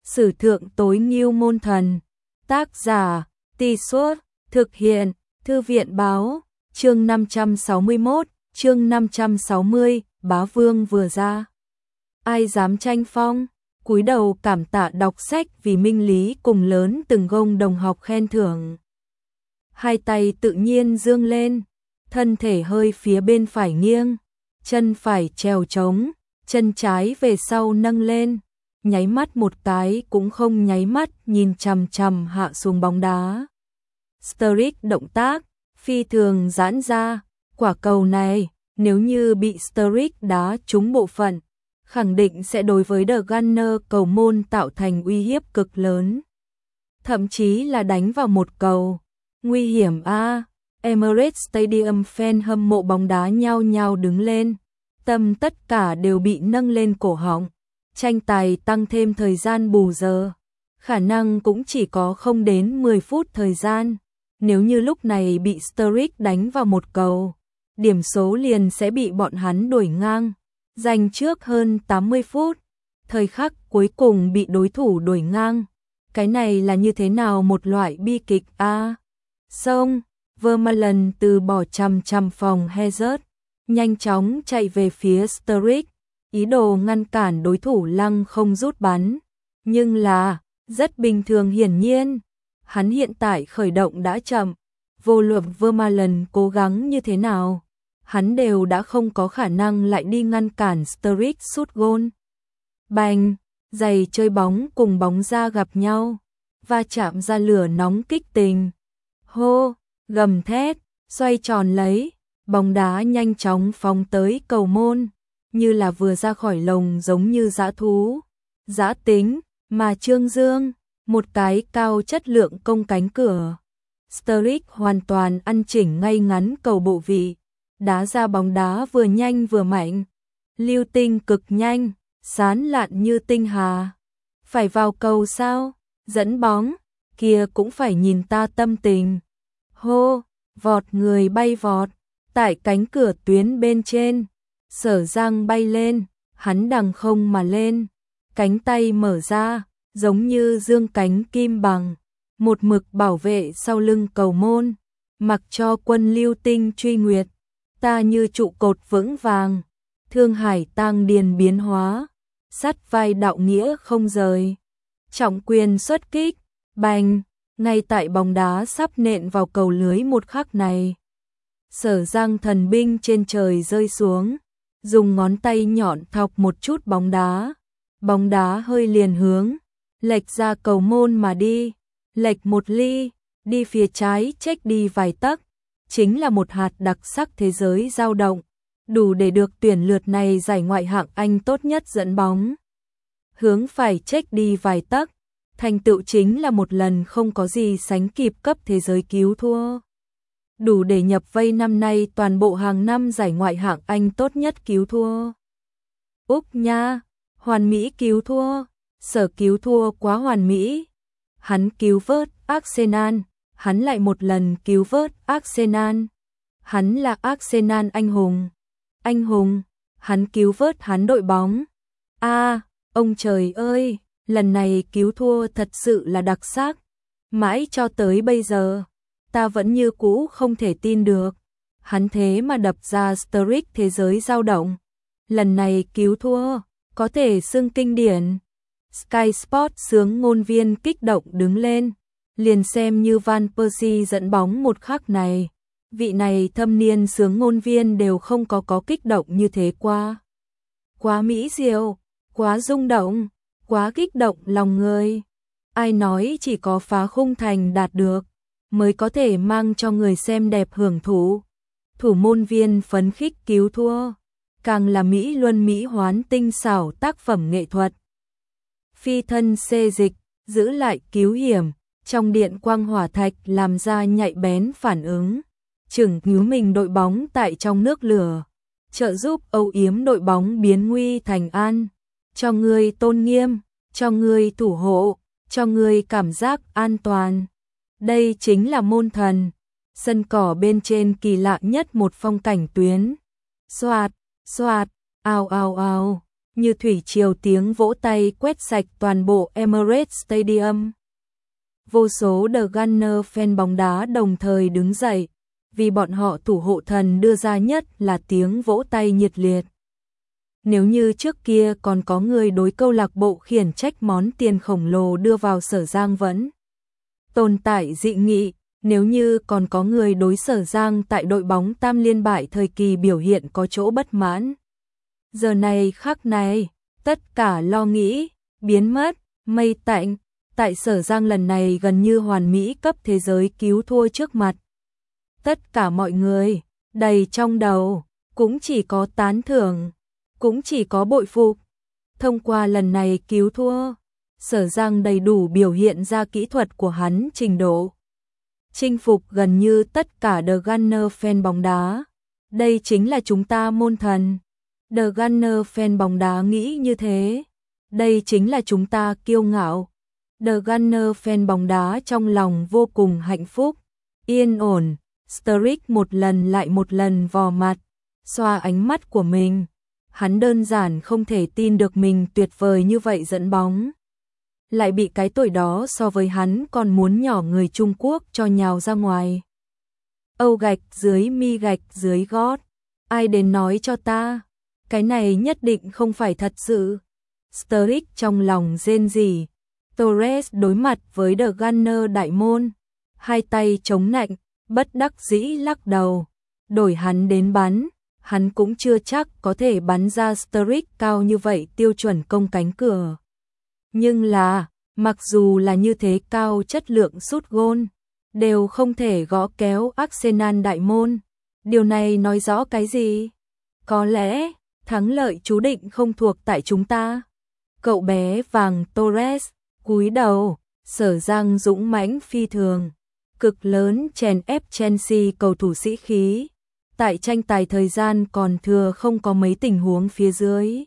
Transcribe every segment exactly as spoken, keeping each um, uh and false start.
Sử thượng tối ngưu môn thần. Tác giả, Tì Suốt, thực hiện, Thư viện báo, chương năm trăm sáu mươi mốt, chương năm trăm sáu mươi, bá vương vừa ra. Ai dám tranh phong, cúi đầu cảm tạ đọc sách vì minh lý cùng lớn từng gông đồng học khen thưởng. Hai tay tự nhiên dương lên, thân thể hơi phía bên phải nghiêng, chân phải trèo trống, chân trái về sau nâng lên, nháy mắt một cái cũng không nháy mắt nhìn chằm chằm hạ xuống bóng đá. Sturridge động tác phi thường giãn ra, quả cầu này nếu như bị Sturridge đá trúng bộ phận, khẳng định sẽ đối với The Gunner cầu môn tạo thành uy hiếp cực lớn. Thậm chí là đánh vào một cầu. Nguy hiểm a. À. Emirates Stadium fan hâm mộ bóng đá nhao nhao đứng lên, tâm tất cả đều bị nâng lên cổ họng. Tranh tài tăng thêm thời gian bù giờ, khả năng cũng chỉ có không đến mười phút thời gian. Nếu như lúc này bị Sturridge đánh vào một cầu, điểm số liền sẽ bị bọn hắn đuổi ngang, giành trước hơn tám mươi phút. Thời khắc cuối cùng bị đối thủ đuổi ngang, cái này là như thế nào một loại bi kịch a. À. Xong, Vermaelen từ bỏ chằm chằm phòng Hazard, nhanh chóng chạy về phía Sturridge, ý đồ ngăn cản đối thủ lăng không rút bắn. Nhưng là, rất bình thường hiển nhiên, hắn hiện tại khởi động đã chậm, vô luận Vermaelen cố gắng như thế nào, hắn đều đã không có khả năng lại đi ngăn cản Sturridge sút gôn. Bành, giày chơi bóng cùng bóng ra gặp nhau, va chạm ra lửa nóng kích tình. Hô, gầm thét, xoay tròn lấy, bóng đá nhanh chóng phóng tới cầu môn, như là vừa ra khỏi lồng giống như dã thú. Dã tính, mà Trương Dương, một cái cao chất lượng công cánh cửa. Sturridge hoàn toàn ăn chỉnh ngay ngắn cầu bộ vị, đá ra bóng đá vừa nhanh vừa mạnh, lưu tinh cực nhanh, sán lạn như tinh hà. Phải vào cầu sao? Dẫn bóng, kia cũng phải nhìn ta tâm tình. Hô, vọt người bay vọt, tại cánh cửa tuyến bên trên, Sở Giang bay lên, hắn đằng không mà lên, cánh tay mở ra, giống như dương cánh kim bằng, một mực bảo vệ sau lưng cầu môn, mặc cho quân lưu tinh truy nguyệt, ta như trụ cột vững vàng, thương hải tang điền biến hóa, sắt vai đạo nghĩa không rời. Trọng quyền xuất kích, bành, ngay tại bóng đá sắp nện vào cầu lưới một khắc này. Sở Giang thần binh trên trời rơi xuống, dùng ngón tay nhọn thọc một chút bóng đá, bóng đá hơi liền hướng, lệch ra cầu môn mà đi, lệch một ly, đi phía trái chếch đi vài tấc, chính là một hạt đặc sắc thế giới dao động, đủ để được tuyển lượt này giải ngoại hạng Anh tốt nhất dẫn bóng. Hướng phải chếch đi vài tấc, thành tựu chính là một lần không có gì sánh kịp cấp thế giới cứu thua. Đủ để nhập vây năm nay toàn bộ hàng năm giải ngoại hạng Anh tốt nhất cứu thua. Úc nha, hoàn mỹ cứu thua, Sở cứu thua quá hoàn mỹ. Hắn cứu vớt Arsenal, hắn lại một lần cứu vớt Arsenal. Hắn là Arsenal anh hùng. Anh hùng, hắn cứu vớt hắn đội bóng. A, à, ông trời ơi, lần này cứu thua thật sự là đặc sắc. Mãi cho tới bây giờ, ta vẫn như cũ không thể tin được. Hắn thế mà đập ra Sturridge thế giới dao động. Lần này cứu thua, có thể xưng kinh điển. Sky Sport sướng ngôn viên kích động đứng lên, liền xem như Van Persie dẫn bóng một khắc này. Vị này thâm niên sướng ngôn viên đều không có có kích động như thế qua. Quá mỹ diệu, quá rung động, quá kích động lòng người. Ai nói chỉ có phá khung thành đạt được, mới có thể mang cho người xem đẹp hưởng thụ. Thủ môn viên phấn khích cứu thua, càng là mỹ luân mỹ hoán tinh xảo tác phẩm nghệ thuật. Phi thân xê dịch, giữ lại cứu hiểm, trong điện quang hỏa thạch làm ra nhạy bén phản ứng, chừng cứu mình đội bóng tại trong nước lửa, trợ giúp âu yếm đội bóng biến nguy thành an, cho người tôn nghiêm, cho người thủ hộ, cho người cảm giác an toàn. Đây chính là môn thần, sân cỏ bên trên kỳ lạ nhất một phong cảnh tuyến. Xoạt, xoạt, ào ào ào, như thủy triều tiếng vỗ tay quét sạch toàn bộ Emirates Stadium. Vô số The Gunner fan bóng đá đồng thời đứng dậy, vì bọn họ thủ hộ thần đưa ra nhất là tiếng vỗ tay nhiệt liệt. Nếu như trước kia còn có người đối câu lạc bộ khiển trách món tiền khổng lồ đưa vào Sở Giang vẫn tồn tại dị nghị, nếu như còn có người đối Sở Giang tại đội bóng tam liên bại thời kỳ biểu hiện có chỗ bất mãn. Giờ này khắc này, tất cả lo nghĩ, biến mất, mây tạnh, tại Sở Giang lần này gần như hoàn mỹ cấp thế giới cứu thua trước mặt. Tất cả mọi người, đầy trong đầu, cũng chỉ có tán thưởng, cũng chỉ có bội phục. Thông qua lần này cứu thua, Sở Giang đầy đủ biểu hiện ra kỹ thuật của hắn trình độ. Chinh phục gần như tất cả The Gunner fan bóng đá. Đây chính là chúng ta môn thần. The Gunner fan bóng đá nghĩ như thế. Đây chính là chúng ta kiêu ngạo. The Gunner fan bóng đá trong lòng vô cùng hạnh phúc, yên ổn. Sturridge một lần lại một lần vò mặt, xoa ánh mắt của mình. Hắn đơn giản không thể tin được mình tuyệt vời như vậy dẫn bóng. Lại bị cái tuổi đó so với hắn còn muốn nhỏ người Trung Quốc cho nhào ra ngoài. Âu gạch dưới mi gạch dưới gót. Ai đến nói cho ta, cái này nhất định không phải thật sự. Sturridge trong lòng rên rỉ. Torres đối mặt với The Gunner đại môn, hai tay chống nạnh, bất đắc dĩ lắc đầu. Đổi hắn đến bắn, hắn cũng chưa chắc có thể bắn ra Sturridge cao như vậy tiêu chuẩn công cánh cửa. Nhưng là, mặc dù là như thế cao chất lượng sút gôn, đều không thể gõ kéo Arsenal đại môn. Điều này nói rõ cái gì? Có lẽ, thắng lợi chú định không thuộc tại chúng ta. Cậu bé vàng Torres, cúi đầu, Sở Giang dũng mãnh phi thường, cực lớn chèn ép Chelsea cầu thủ sĩ khí. Tại tranh tài thời gian còn thừa không có mấy tình huống phía dưới.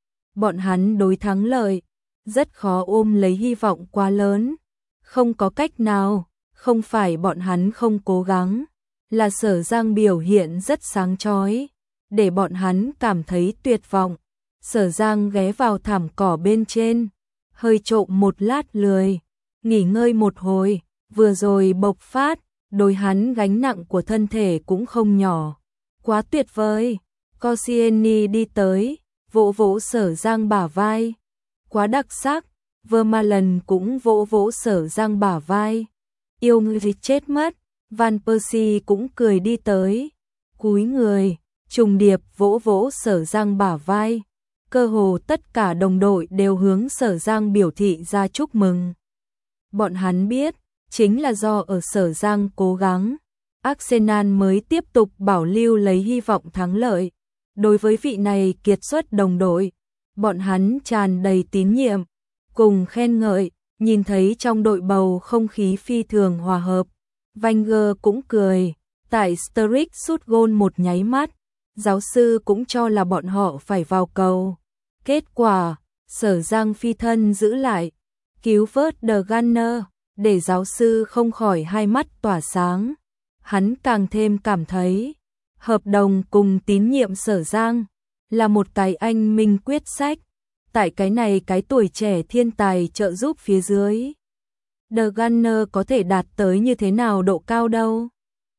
Bọn hắn đối thắng lợi, rất khó ôm lấy hy vọng quá lớn. Không có cách nào, không phải bọn hắn không cố gắng, là Sở Giang biểu hiện rất sáng chói, để bọn hắn cảm thấy tuyệt vọng. Sở Giang ghé vào thảm cỏ bên trên, hơi trộm một lát lười, nghỉ ngơi một hồi, vừa rồi bộc phát, đối hắn gánh nặng của thân thể cũng không nhỏ. Quá tuyệt vời. Koscielny đi tới, vỗ vỗ Sở Giang bả vai. Quá đặc sắc. Vermaelen cũng vỗ vỗ Sở Giang bả vai. Yêu người chết mất. Van Persie cũng cười đi tới, cúi người, trùng điệp vỗ vỗ Sở Giang bả vai. Cơ hồ tất cả đồng đội đều hướng Sở Giang biểu thị ra chúc mừng. Bọn hắn biết, chính là do ở Sở Giang cố gắng, Arsenal mới tiếp tục bảo lưu lấy hy vọng thắng lợi. Đối với vị này kiệt xuất đồng đội, bọn hắn tràn đầy tín nhiệm, cùng khen ngợi, nhìn thấy trong đội bầu không khí phi thường hòa hợp. Wenger cũng cười, tại Sturridge sút gôn một nháy mắt, giáo sư cũng cho là bọn họ phải vào cầu. Kết quả, Sở Giang phi thân giữ lại, cứu vớt The Gunner, để giáo sư không khỏi hai mắt tỏa sáng. Hắn càng thêm cảm thấy, hợp đồng cùng tín nhiệm Sở Giang là một cái anh minh quyết sách. Tại cái này cái tuổi trẻ thiên tài trợ giúp phía dưới, The Gunner có thể đạt tới như thế nào độ cao đâu.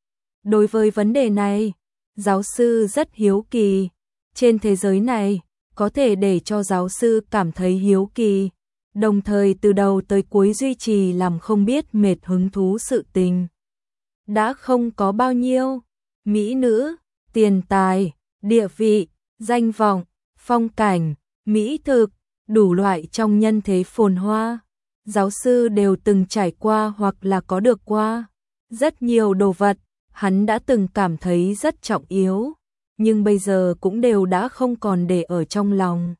Đối với vấn đề này, giáo sư rất hiếu kỳ. Trên thế giới này, có thể để cho giáo sư cảm thấy hiếu kỳ, đồng thời từ đầu tới cuối duy trì làm không biết mệt hứng thú sự tình. Đã không có bao nhiêu, mỹ nữ, tiền tài, địa vị, danh vọng, phong cảnh, mỹ thực, đủ loại trong nhân thế phồn hoa. Giáo sư đều từng trải qua hoặc là có được qua. Rất nhiều đồ vật, hắn đã từng cảm thấy rất trọng yếu, nhưng bây giờ cũng đều đã không còn để ở trong lòng.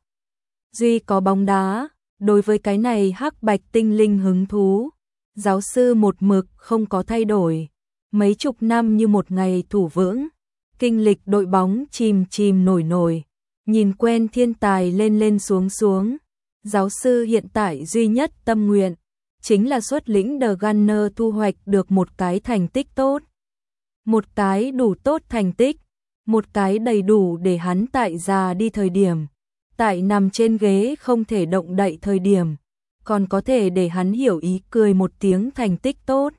Duy có bóng đá, đối với cái này hắc bạch tinh linh hứng thú. Giáo sư một mực không có thay đổi, mấy chục năm như một ngày thủ vững, kinh lịch đội bóng chìm chìm nổi nổi, nhìn quen thiên tài lên lên xuống xuống. Giáo sư hiện tại duy nhất tâm nguyện, chính là xuất lĩnh The Gunner thu hoạch được một cái thành tích tốt. Một cái đủ tốt thành tích, một cái đầy đủ để hắn tại già đi thời điểm, tại nằm trên ghế không thể động đậy thời điểm, còn có thể để hắn hiểu ý cười một tiếng thành tích tốt.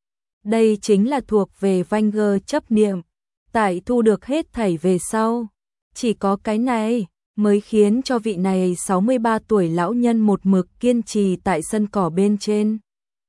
Đây chính là thuộc về Wenger chấp niệm, tại thu được hết thảy về sau. Chỉ có cái này mới khiến cho vị này sáu mươi ba tuổi lão nhân một mực kiên trì tại sân cỏ bên trên.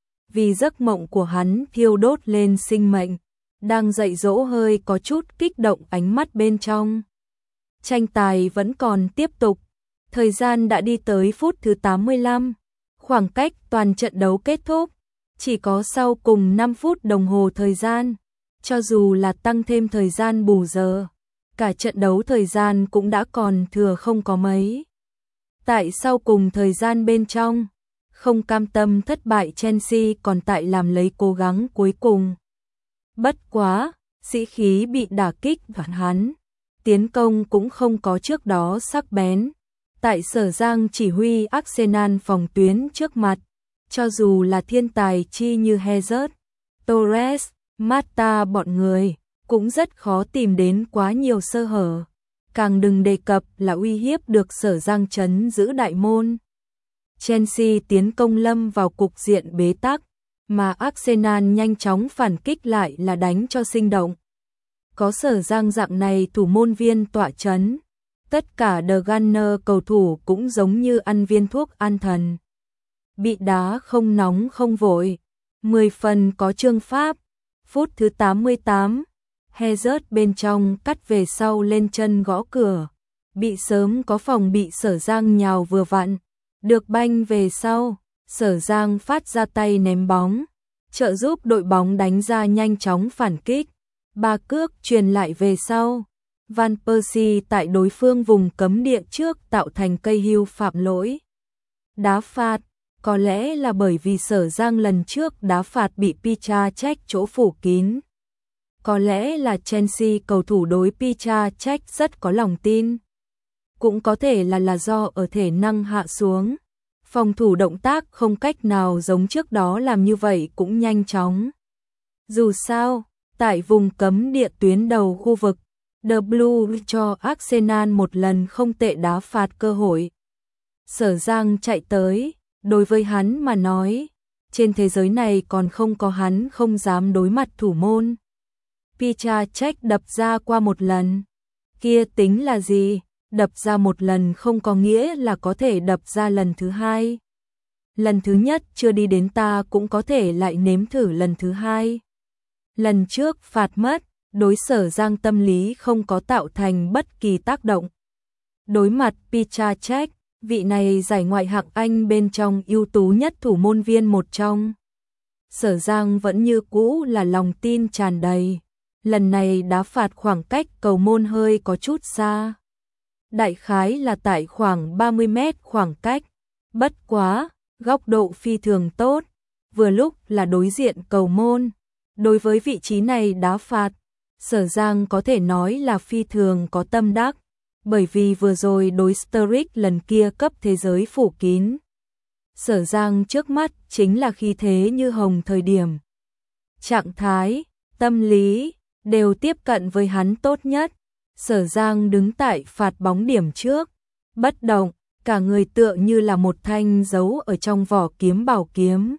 Vì giấc mộng của hắn thiêu đốt lên sinh mệnh, đang dạy dỗ hơi có chút kích động ánh mắt bên trong. Tranh tài vẫn còn tiếp tục, thời gian đã đi tới phút thứ tám mươi lăm, khoảng cách toàn trận đấu kết thúc, chỉ có sau cùng năm phút đồng hồ thời gian, cho dù là tăng thêm thời gian bù giờ, cả trận đấu thời gian cũng đã còn thừa không có mấy. Tại sau cùng thời gian bên trong, không cam tâm thất bại Chelsea còn tại làm lấy cố gắng cuối cùng. Bất quá, sĩ khí bị đả kích và hắn, tiến công cũng không có trước đó sắc bén. Tại Sở Giang chỉ huy Arsenal phòng tuyến trước mặt, cho dù là thiên tài chi như Hazard, Torres, Mata bọn người, cũng rất khó tìm đến quá nhiều sơ hở. Càng đừng đề cập là uy hiếp được Sở Giang trấn giữ đại môn. Chelsea tiến công lâm vào cục diện bế tắc, mà Arsenal nhanh chóng phản kích lại là đánh cho sinh động. Có Sở Giang dạng này thủ môn viên tọa trấn, tất cả The Gunner cầu thủ cũng giống như ăn viên thuốc an thần. Bị đá không nóng không vội, mười phần có chương pháp. Phút thứ tám mươi tám, Hazard bên trong cắt về sau lên chân gõ cửa, bị sớm có phòng bị Sở Giang nhào vừa vặn, được banh về sau, Sở Giang phát ra tay ném bóng, trợ giúp đội bóng đánh ra nhanh chóng phản kích, ba cước truyền lại về sau. Van Persie tại đối phương vùng cấm địa trước tạo thành cây hưu phạm lỗi. Đá phạt, có lẽ là bởi vì Sở Giang lần trước đá phạt bị Picha trách chỗ phủ kín. Có lẽ là Chelsea cầu thủ đối Picha trách rất có lòng tin. Cũng có thể là là do ở thể năng hạ xuống. Phòng thủ động tác không cách nào giống trước đó làm như vậy cũng nhanh chóng. Dù sao, tại vùng cấm địa tuyến đầu khu vực, The Blue cho Arsenal một lần không tệ đá phạt cơ hội. Sở Giang chạy tới, đối với hắn mà nói, trên thế giới này còn không có hắn không dám đối mặt thủ môn. Picha trách đập ra qua một lần, kia tính là gì? Đập ra một lần không có nghĩa là có thể đập ra lần thứ hai. Lần thứ nhất chưa đi đến ta cũng có thể lại nếm thử lần thứ hai. Lần trước phạt mất, đối Sở Giang tâm lý không có tạo thành bất kỳ tác động. Đối mặt Picha trách, vị này giải ngoại hạng Anh bên trong ưu tú nhất thủ môn viên một trong. Sở Giang vẫn như cũ là lòng tin tràn đầy. Lần này đá phạt khoảng cách cầu môn hơi có chút xa. Đại khái là tại khoảng ba mươi mét khoảng cách. Bất quá, góc độ phi thường tốt. Vừa lúc là đối diện cầu môn. Đối với vị trí này đá phạt, Sở Giang có thể nói là phi thường có tâm đắc. Bởi vì vừa rồi đối Sturridge lần kia cấp thế giới phủ kín. Sở Giang trước mắt chính là khí thế như hồng thời điểm. Trạng thái, tâm lý, đều tiếp cận với hắn tốt nhất. Sở Giang đứng tại phạt bóng điểm trước, bất động, cả người tựa như là một thanh giấu ở trong vỏ kiếm bảo kiếm.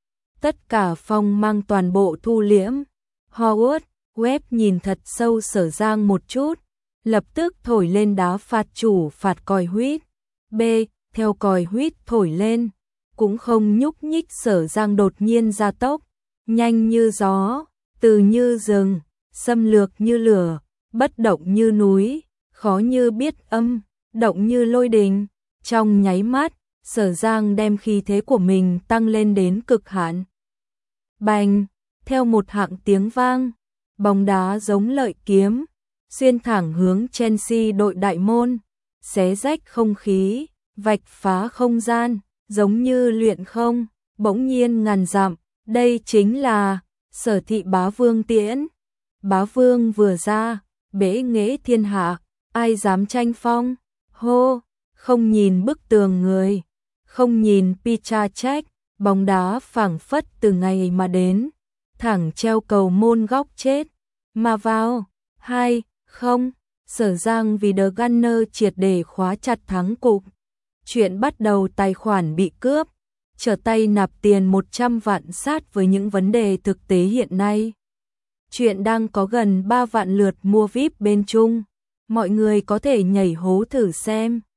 Tất cả phong mang toàn bộ thu liễm. Howard, Webb nhìn thật sâu Sở Giang một chút, lập tức thổi lên đá phạt chủ phạt còi huýt. B, theo còi huýt thổi lên, cũng không nhúc nhích. Sở Giang đột nhiên gia tốc, nhanh như gió, từ như rừng, xâm lược như lửa, bất động như núi, khó như biết âm, động như lôi đình. Trong nháy mắt, Sở Giang đem khí thế của mình tăng lên đến cực hạn. Bành, theo một hạng tiếng vang, bóng đá giống lợi kiếm, xuyên thẳng hướng Chelsea đội đại môn, xé rách không khí, vạch phá không gian, giống như luyện không, bỗng nhiên ngàn dặm. Đây chính là Sở Thị Bá Vương tiễn. Bá Vương vừa ra, bế nghệ thiên hạ, ai dám tranh phong? Hô, không nhìn bức tường người, không nhìn Picha trách, bóng đá phảng phất từ ngày mà đến, thẳng treo cầu môn góc chết, mà vào. Hai, không, Sở Giang vì The Gunner triệt để khóa chặt thắng cục. Chuyện bắt đầu tài khoản bị cướp, trở tay nạp tiền một trăm vạn sát với những vấn đề thực tế hiện nay. Chuyện đang có gần ba vạn lượt mua vi ai pi bên Trung. Mọi người có thể nhảy hố thử xem.